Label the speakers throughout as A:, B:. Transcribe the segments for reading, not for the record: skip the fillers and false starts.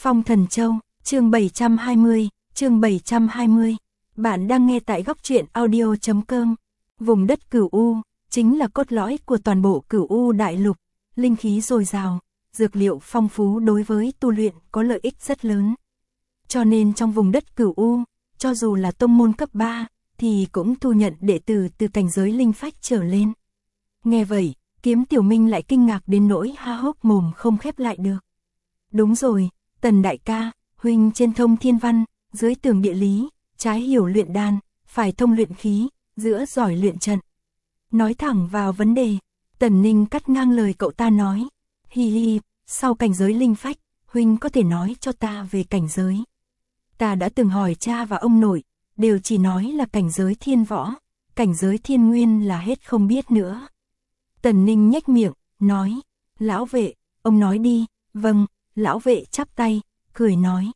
A: Phong Thần Châu, chương 720, chương 720. Bạn đang nghe tại góc truyện audio.com. Vùng đất Cửu U, chính là cốt lõi của toàn bộ Cửu U đại lục, linh khí dồi dào, dược liệu phong phú đối với tu luyện có lợi ích rất lớn. Cho nên trong vùng đất Cửu U, cho dù là tông môn cấp 3, thì cũng thu nhận đệ tử từ cảnh giới linh phách trở lên. Nghe vậy, Kiếm Tiểu Minh lại kinh ngạc đến nỗi há hốc mồm không khép lại được. Đúng rồi, Tần đại ca, huynh trên thông thiên văn, dưới tường địa lý, trái hiểu luyện đan, phải thông luyện khí, giữa giỏi luyện trận. Nói thẳng vào vấn đề, Tần Ninh cắt ngang lời cậu ta nói, hi hi, sau cảnh giới linh phách, huynh có thể nói cho ta về cảnh giới. Ta đã từng hỏi cha và ông nội, đều chỉ nói là cảnh giới thiên võ, cảnh giới thiên nguyên là hết không biết nữa. Tần Ninh nhếch miệng, nói, lão vệ, ông nói đi. Vâng, lão vệ chắp tay, cười nói.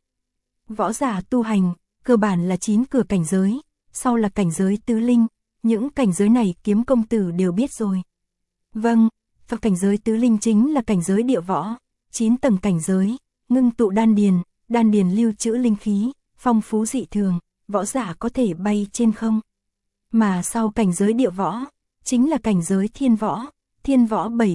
A: Võ giả tu hành, cơ bản là 9 cửa cảnh giới, sau là cảnh giới tứ linh, những cảnh giới này Kiếm công tử đều biết rồi. Vâng, và cảnh giới tứ linh chính là cảnh giới địa võ, 9 tầng cảnh giới, ngưng tụ đan điền lưu trữ linh khí, phong phú dị thường, võ giả có thể bay trên không. Mà sau cảnh giới địa võ, chính là cảnh giới thiên võ 7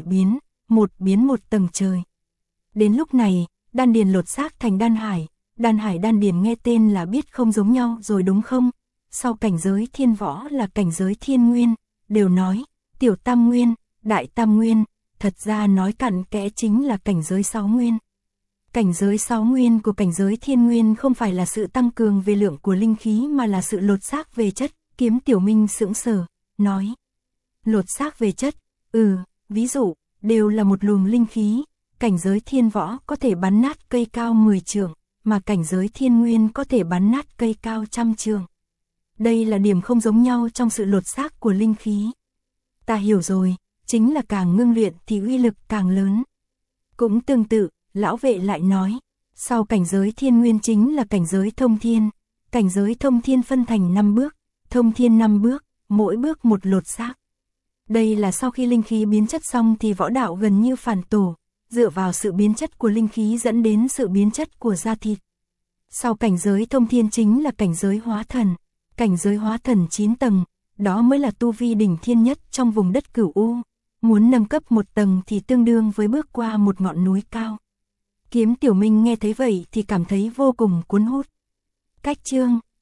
A: biến một tầng trời. Đến lúc này, đan điền lột xác thành đan hải đan điền nghe tên là biết không giống nhau rồi đúng không? Sau cảnh giới thiên võ là cảnh giới thiên nguyên, đều nói, tiểu tam nguyên, đại tam nguyên, thật ra nói cặn kẽ chính là cảnh giới 6 nguyên. Cảnh giới 6 nguyên của cảnh giới thiên nguyên không phải là sự tăng cường về lượng của linh khí mà là sự lột xác về chất. Kiếm Tiểu Minh sững sờ, nói, lột xác về chất, ví dụ, đều là một luồng linh khí. Cảnh giới thiên võ có thể bắn nát cây cao 10 trượng, mà cảnh giới thiên nguyên có thể bắn nát cây cao 100 trượng. Đây là điểm không giống nhau trong sự lột xác của linh khí. Ta hiểu rồi, chính là càng ngưng luyện thì uy lực càng lớn. Cũng tương tự, lão vệ lại nói, sau cảnh giới thiên nguyên chính là cảnh giới thông thiên. Cảnh giới thông thiên phân thành 5 bước, thông thiên 5 bước, mỗi bước một lột xác. Đây là sau khi linh khí biến chất xong thì võ đạo gần như phản tổ. Dựa vào sự biến chất của linh khí dẫn đến sự biến chất của da thịt. Sau cảnh giới thông thiên chính là cảnh giới hóa thần. Cảnh giới hóa thần 9 tầng, đó mới là tu vi đỉnh thiên nhất trong vùng đất Cửu U. Muốn nâng cấp một tầng thì tương đương với bước qua một ngọn núi cao. Kiếm Tiểu Minh nghe thấy vậy thì cảm thấy vô cùng cuốn hút. Cách chương